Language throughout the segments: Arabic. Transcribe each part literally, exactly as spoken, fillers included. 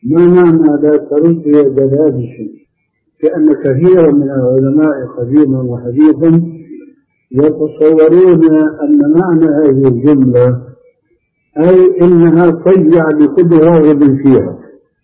ما معنى لا ترد يد لابس؟ لأن كثيرا من العلماء قديما وحديثا يتصورون أن معنى هذه الجملة أي إنها تضيع لكل راغب فيها،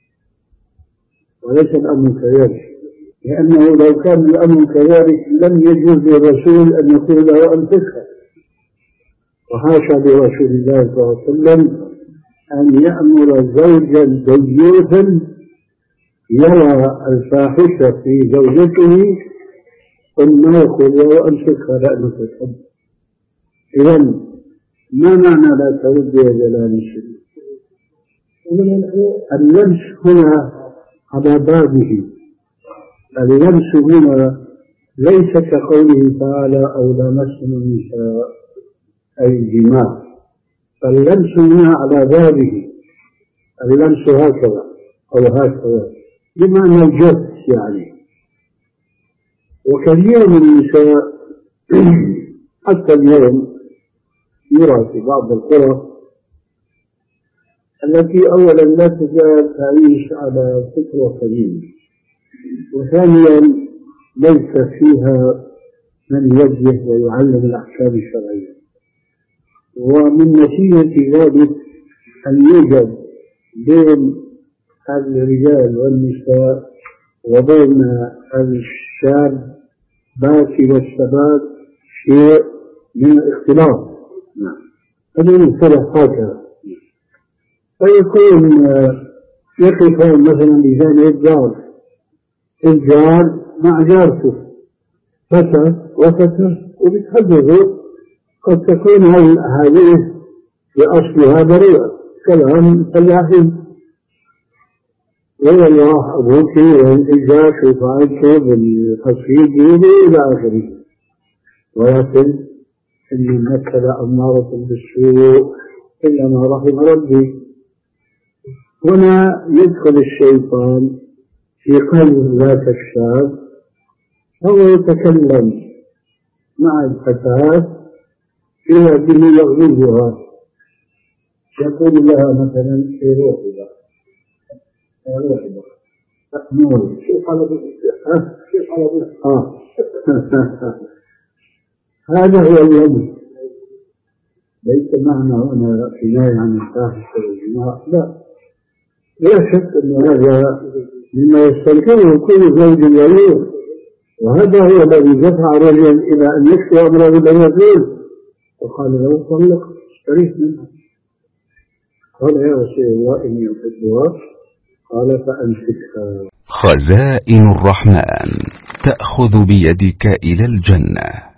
وليس الأمر كذلك، لأنه لو كان الأمر كذلك لم يجوز للرسول أن يقول له أن تسكت، وحاشا لرسول الله صلى الله عليه وسلم أن يأمر زوجا ديوثا يرى الفاحشة في زوجته ثم يقول له أمسكها لأنك تحب. إذن ما معنى لا ترد يا جلال الشريف؟ اللمس هنا على بابه، اللمس هنا ليس كقوله تعالى أو لمسم النساء أي الجماع، فاللمس هنا على بابه، اللمس هكذا أو هكذا بمعنى الجد يعني. وكثير من النساء حتى اليوم يرى في بعض القرى التي أولا لا تزال تعيش على فكرة قديمة، وثانيا ليس فيها من يوجه ويعلم الأحكام الشرعية، ومن نتيجة ذلك أن يوجد بين الرجال والنساء وبين الشاب باكي والشباب شيء من الاختلاط. هذا المصطلح هكذا، فيكون يقفون مثلا بجانب الجار، الجار مع جارته فتى وفتى وبيتحدثوا، قد تكون هذه بأصلها بريئة كلام فلاحين، والله أبوك والإجاش وفعلته بالتصفيق إلى آخره، ولكن إن النفس لأمارة بالسوء إلا ما رحم ربي. هنا يدخل الشيطان في قلب ذاك الشاب فهو يتكلم مع الفتاة إلى به يغلبها، يقول لها مثلا في روحي بقى يا روحي بقى نور شوف على بك شوف على بك آه هذا هو اللمس، ليس معنى هنا كناية عن الفاحشة والجماع، لا، لا شك أن هذا مما يستنكره كل زوج غيور، وهذا هو الذي دفع رجلا إلى أن يكفي أمره بالرجل وقال له طلق اشتريت منها، قال يا رسول الله إني أحبها، قال فأمسكها. خزائن الرحمن تأخذ بيدك إلى الجنة.